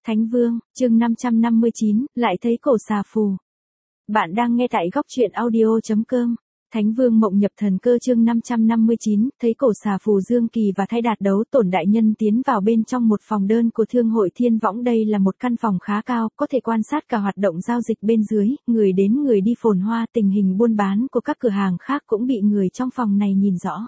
Thánh Vương, chương 559, lại thấy cổ xà phù. Bạn đang nghe tại góc truyện audio.com. Thánh Vương mộng nhập thần cơ chương 559, thấy cổ xà phù Dương Kỳ và Thái Đạt đấu tổn đại nhân tiến vào bên trong một phòng đơn của Thương hội Thiên Võng. Đây là một căn phòng khá cao, có thể quan sát cả hoạt động giao dịch bên dưới, người đến người đi phồn hoa, tình hình buôn bán của các cửa hàng khác cũng bị người trong phòng này nhìn rõ.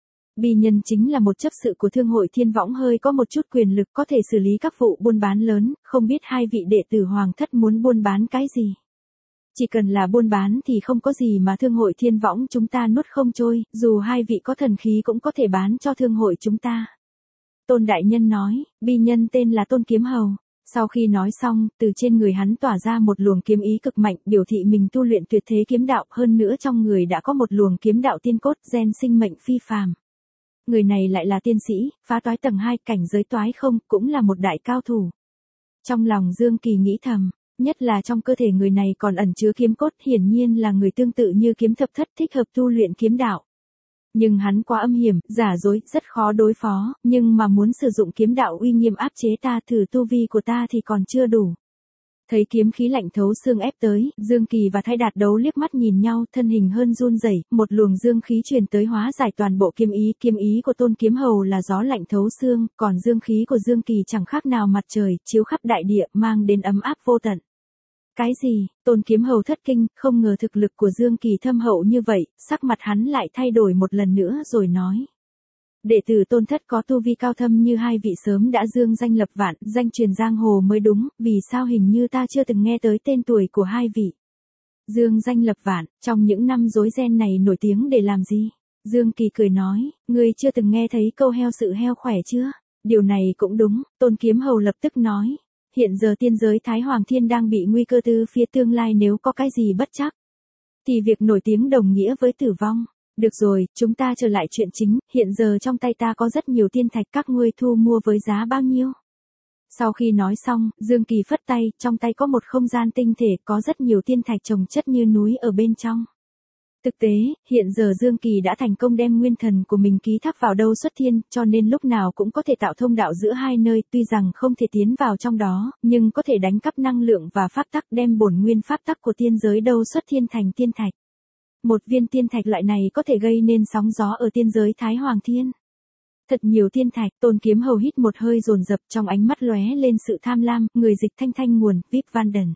Bi Nhân chính là một chấp sự của Thương hội Thiên Võng, hơi có một chút quyền lực, có thể xử lý các vụ buôn bán lớn, không biết hai vị đệ tử hoàng thất muốn buôn bán cái gì. Chỉ cần là buôn bán thì không có gì mà Thương hội Thiên Võng chúng ta nuốt không trôi, dù hai vị có thần khí cũng có thể bán cho Thương hội chúng ta. Tôn đại nhân nói, Bi Nhân tên là Tôn Kiếm Hầu. Sau khi nói xong, từ trên người hắn tỏa ra một luồng kiếm ý cực mạnh, biểu thị mình tu luyện tuyệt thế kiếm đạo, hơn nữa trong người đã có một luồng kiếm đạo tiên cốt, gen sinh mệnh phi phàm. Người này lại là tiên sĩ, phá toái tầng 2, cảnh giới toái không, cũng là một đại cao thủ. Trong lòng Dương Kỳ nghĩ thầm, nhất là trong cơ thể người này còn ẩn chứa kiếm cốt, hiển nhiên là người tương tự như Kiếm Thập Thất, thích hợp tu luyện kiếm đạo. Nhưng hắn quá âm hiểm, giả dối, rất khó đối phó, nhưng mà muốn sử dụng kiếm đạo uy nghiêm áp chế ta, thử tu vi của ta thì còn chưa đủ. Thấy kiếm khí lạnh thấu xương ép tới, Dương Kỳ và Thái Đạt đấu liếc mắt nhìn nhau, thân hình hơn run rẩy, một luồng dương khí truyền tới hóa giải toàn bộ kiếm ý của Tôn Kiếm Hầu là gió lạnh thấu xương, còn dương khí của Dương Kỳ chẳng khác nào mặt trời, chiếu khắp đại địa, mang đến ấm áp vô tận. Cái gì? Tôn Kiếm Hầu thất kinh, không ngờ thực lực của Dương Kỳ thâm hậu như vậy, sắc mặt hắn lại thay đổi một lần nữa rồi nói. Đệ tử Tôn thất có tu vi cao thâm như hai vị sớm đã dương danh lập vạn, danh truyền giang hồ mới đúng, vì sao hình như ta chưa từng nghe tới tên tuổi của hai vị. Dương danh lập vạn, trong những năm rối ren này nổi tiếng để làm gì? Dương Kỳ cười nói, ngươi chưa từng nghe thấy câu heo sự heo khỏe chưa? Điều này cũng đúng, Tôn Kiếm Hầu lập tức nói. Hiện giờ tiên giới Thái Hoàng Thiên đang bị nguy cơ từ phía tương lai, nếu có cái gì bất trắc, thì việc nổi tiếng đồng nghĩa với tử vong. Được rồi, chúng ta trở lại chuyện chính, hiện giờ trong tay ta có rất nhiều tiên thạch, các ngươi thu mua với giá bao nhiêu? Sau khi nói xong, Dương Kỳ phất tay, trong tay có một không gian tinh thể, có rất nhiều tiên thạch chồng chất như núi ở bên trong. Thực tế, hiện giờ Dương Kỳ đã thành công đem nguyên thần của mình ký thác vào Đâu Xuất Thiên, cho nên lúc nào cũng có thể tạo thông đạo giữa hai nơi, tuy rằng không thể tiến vào trong đó, nhưng có thể đánh cắp năng lượng và pháp tắc, đem bổn nguyên pháp tắc của tiên giới Đâu Xuất Thiên thành tiên thạch. Một viên tiên thạch loại này có thể gây nên sóng gió ở tiên giới Thái Hoàng Thiên. Thật nhiều tiên thạch, Tôn Kiếm Hầu hít một hơi dồn dập, trong ánh mắt lóe lên sự tham lam, người dịch thanh nguồn, VIP Vanden.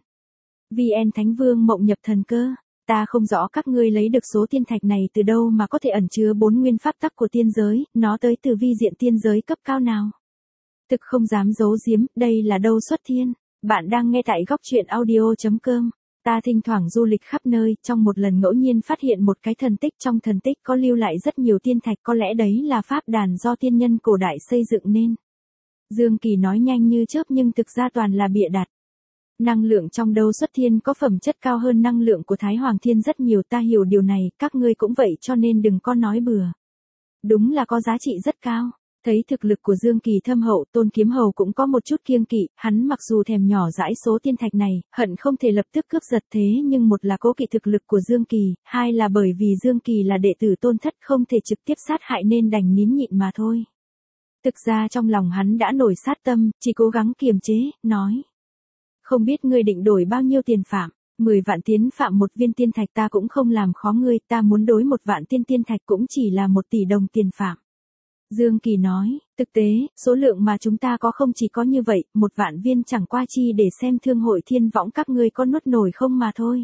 VN Thánh Vương mộng nhập thần cơ. Ta không rõ các ngươi lấy được số tiên thạch này từ đâu mà có thể ẩn chứa 4 nguyên pháp tắc của tiên giới, nó tới từ vi diện tiên giới cấp cao nào. Thực không dám giấu giếm, đây là Đâu Xuất Thiên. Bạn đang nghe tại góc truyện audio.com. Ta thỉnh thoảng du lịch khắp nơi, trong một lần ngẫu nhiên phát hiện một cái thần tích, trong thần tích có lưu lại rất nhiều tiên thạch, có lẽ đấy là pháp đàn do tiên nhân cổ đại xây dựng nên. Dương Kỳ nói nhanh như chớp nhưng thực ra toàn là bịa đặt. Năng lượng trong Đâu Xuất Thiên có phẩm chất cao hơn năng lượng của Thái Hoàng Thiên rất nhiều, ta hiểu điều này, các ngươi cũng vậy cho nên đừng có nói bừa. Đúng là có giá trị rất cao. Thấy thực lực của Dương Kỳ thâm hậu, Tôn Kiếm Hầu cũng có một chút kiêng kỵ, hắn mặc dù thèm nhỏ dãi số tiên thạch này, hận không thể lập tức cướp giật, thế nhưng một là cố kỵ thực lực của Dương Kỳ, hai là bởi vì Dương Kỳ là đệ tử Tôn thất không thể trực tiếp sát hại nên đành nín nhịn mà thôi. Thực ra trong lòng hắn đã nổi sát tâm, chỉ cố gắng kiềm chế, nói. Không biết ngươi định đổi bao nhiêu tiền phạm, 10 vạn tiến phạm một viên tiên thạch ta cũng không làm khó ngươi, ta muốn đối 1 vạn tiên thạch cũng chỉ là 1 tỷ đồng tiền phạm. Dương Kỳ nói, thực tế, số lượng mà chúng ta có không chỉ có như vậy, 1 vạn viên chẳng qua chi để xem Thương hội Thiên Võng các ngươi có nuốt nổi không mà thôi.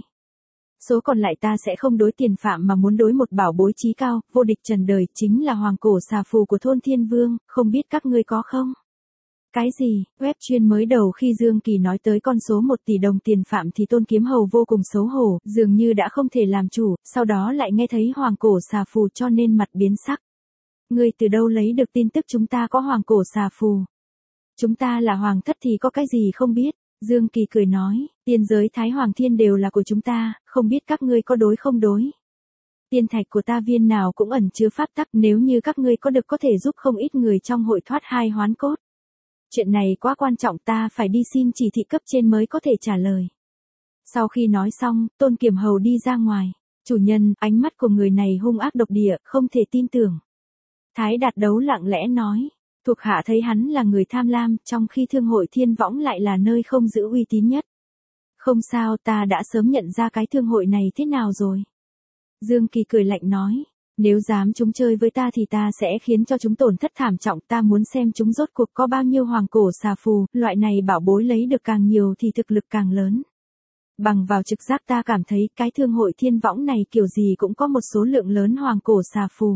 Số còn lại ta sẽ không đối tiền phạm mà muốn đối một bảo bối chí cao, vô địch trần đời, chính là hoàng cổ xà phù của thôn Thiên Vương, không biết các ngươi có không? Cái gì? Web chuyên mới đầu khi Dương Kỳ nói tới con số 1 tỷ đồng tiền phạm thì Tôn Kiếm Hầu vô cùng xấu hổ, dường như đã không thể làm chủ, sau đó lại nghe thấy hoàng cổ xà phù cho nên mặt biến sắc. Ngươi từ đâu lấy được tin tức chúng ta có hoàng cổ xà phù? Chúng ta là hoàng thất thì có cái gì không biết? Dương Kỳ cười nói, tiên giới Thái Hoàng Thiên đều là của chúng ta, không biết các ngươi có đối không đối. Tiên thạch của ta viên nào cũng ẩn chứa pháp tắc, nếu như các ngươi có được có thể giúp không ít người trong hội thoát hai hoán cốt. Chuyện này quá quan trọng, ta phải đi xin chỉ thị cấp trên mới có thể trả lời. Sau khi nói xong, Tôn Kiếm Hầu đi ra ngoài. Chủ nhân, ánh mắt của người này hung ác độc địa, không thể tin tưởng. Thái Đạt đấu lặng lẽ nói. Thuộc hạ thấy hắn là người tham lam, trong khi thương hội thiên võng lại là nơi không giữ uy tín nhất. Không sao, ta đã sớm nhận ra cái thương hội này thế nào rồi. Dương Kỳ cười lạnh nói, nếu dám chúng chơi với ta thì ta sẽ khiến cho chúng tổn thất thảm trọng, ta muốn xem chúng rốt cuộc có bao nhiêu hoàng cổ xà phù, loại này bảo bối lấy được càng nhiều thì thực lực càng lớn. Bằng vào trực giác ta cảm thấy cái thương hội thiên võng này kiểu gì cũng có một số lượng lớn hoàng cổ xà phù.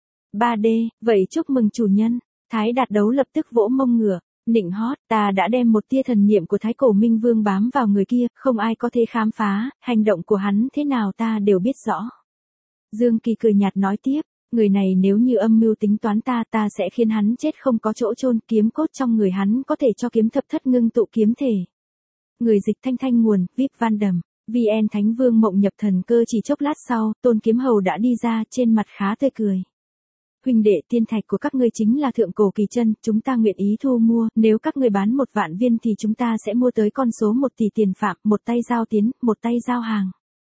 3D, vậy chúc mừng chủ nhân. Thái Đạt Đấu lập tức vỗ mông ngửa, nịnh hót, ta đã đem một tia thần niệm của Thái Cổ Minh Vương bám vào người kia, không ai có thể khám phá, hành động của hắn thế nào ta đều biết rõ. Dương Kỳ cười nhạt nói tiếp, người này nếu như âm mưu tính toán ta sẽ khiến hắn chết không có chỗ chôn, kiếm cốt trong người hắn có thể cho kiếm thập thất ngưng tụ kiếm thể. Người dịch thanh nguồn, VIP Van Đầm, VN Thánh Vương Mộng Nhập Thần Cơ. Chỉ chốc lát sau, Tôn Kiếm Hầu đã đi ra, trên mặt khá tươi cười. Huynh đệ, tiên thạch của các ngươi chính là thượng cổ kỳ chân, chúng ta nguyện ý thu mua, nếu các ngươi bán 1 vạn viên thì chúng ta sẽ mua tới con số 1 tỷ tiền phạm, một tay giao tiến, một tay giao hàng.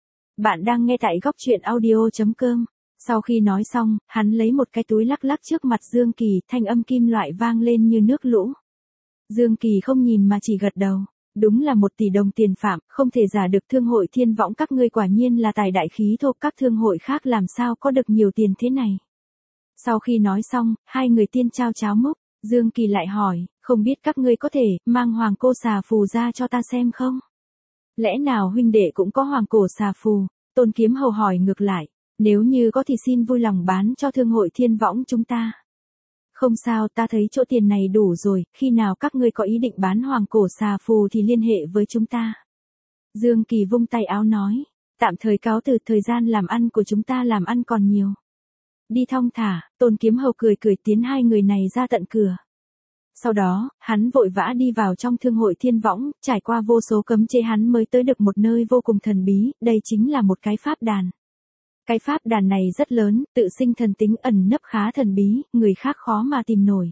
Bạn đang nghe tại góc truyện audio.com. Sau khi nói xong, hắn lấy một cái túi lắc lắc trước mặt Dương Kỳ, thanh âm kim loại vang lên như nước lũ. Dương Kỳ không nhìn mà chỉ gật đầu. Đúng là 1 tỷ đồng tiền phạm, không thể giả được, thương hội thiên võng các ngươi quả nhiên là tài đại khí thô, các thương hội khác làm sao có được nhiều tiền thế này. Sau khi nói xong, hai người tiên trao cháo múc, Dương Kỳ lại hỏi, không biết các ngươi có thể mang hoàng cô xà phù ra cho ta xem không? Lẽ nào huynh đệ cũng có hoàng cổ xà phù? Tôn Kiếm Hầu hỏi ngược lại, nếu như có thì xin vui lòng bán cho thương hội thiên võng chúng ta. Không sao, ta thấy chỗ tiền này đủ rồi, khi nào các ngươi có ý định bán hoàng cổ xà phù thì liên hệ với chúng ta. Dương Kỳ vung tay áo nói, tạm thời cáo từ, thời gian làm ăn của chúng ta làm ăn còn nhiều. Đi thong thả, Tôn Kiếm Hầu cười tiến hai người này ra tận cửa. Sau đó, hắn vội vã đi vào trong thương hội thiên võng, trải qua vô số cấm chế hắn mới tới được một nơi vô cùng thần bí, đây chính là một cái pháp đàn. Cái pháp đàn này rất lớn, tự sinh thần tính, ẩn nấp khá thần bí, người khác khó mà tìm nổi.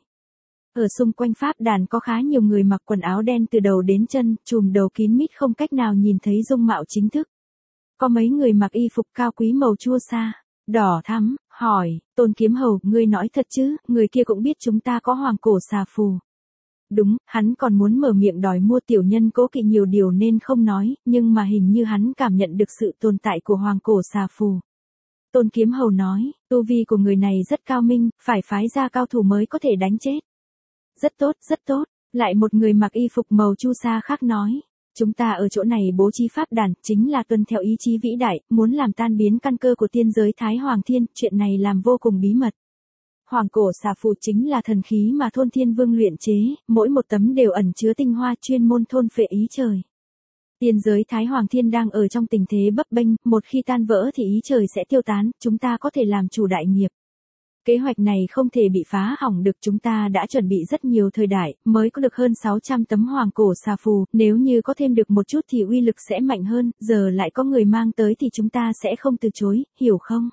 Ở xung quanh pháp đàn có khá nhiều người mặc quần áo đen từ đầu đến chân, trùm đầu kín mít không cách nào nhìn thấy dung mạo chính thức. Có mấy người mặc y phục cao quý màu chua sa, đỏ thắm, hỏi, Tôn Kiếm Hầu, ngươi nói thật chứ, người kia cũng biết chúng ta có hoàng cổ xà phù. Đúng, hắn còn muốn mở miệng đòi mua, tiểu nhân cố kỵ nhiều điều nên không nói, nhưng mà hình như hắn cảm nhận được sự tồn tại của hoàng cổ xà phù. Tôn Kiếm Hầu nói, tu vi của người này rất cao minh, phải phái ra cao thủ mới có thể đánh chết. Rất tốt, rất tốt. Lại một người mặc y phục màu chu sa khác nói, chúng ta ở chỗ này bố trí pháp đàn, chính là tuân theo ý chí vĩ đại, muốn làm tan biến căn cơ của tiên giới Thái Hoàng Thiên, chuyện này làm vô cùng bí mật. Hoàng cổ xà phù chính là thần khí mà Thôn Thiên Vương luyện chế, mỗi một tấm đều ẩn chứa tinh hoa chuyên môn thôn phệ ý trời. Tiên giới Thái Hoàng Thiên đang ở trong tình thế bấp bênh, một khi tan vỡ thì ý trời sẽ tiêu tán, chúng ta có thể làm chủ đại nghiệp. Kế hoạch này không thể bị phá hỏng được, chúng ta đã chuẩn bị rất nhiều thời đại, mới có được hơn 600 tấm hoàng cổ xà phù, nếu như có thêm được một chút thì uy lực sẽ mạnh hơn, giờ lại có người mang tới thì chúng ta sẽ không từ chối, hiểu không?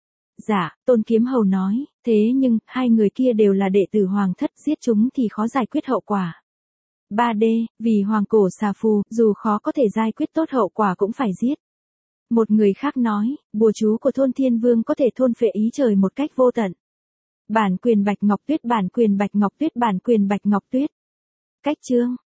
Dạ, Tôn Kiếm Hầu nói, thế nhưng, hai người kia đều là đệ tử hoàng thất, giết chúng thì khó giải quyết hậu quả. 3D, vì hoàng cổ xà phù, dù khó có thể giải quyết tốt hậu quả cũng phải giết. Một người khác nói, bùa chú của Thôn Thiên Vương có thể thôn phệ ý trời một cách vô tận. Bản quyền Bạch Ngọc Tuyết, bản quyền Bạch Ngọc Tuyết, bản quyền Bạch Ngọc Tuyết. Cách chương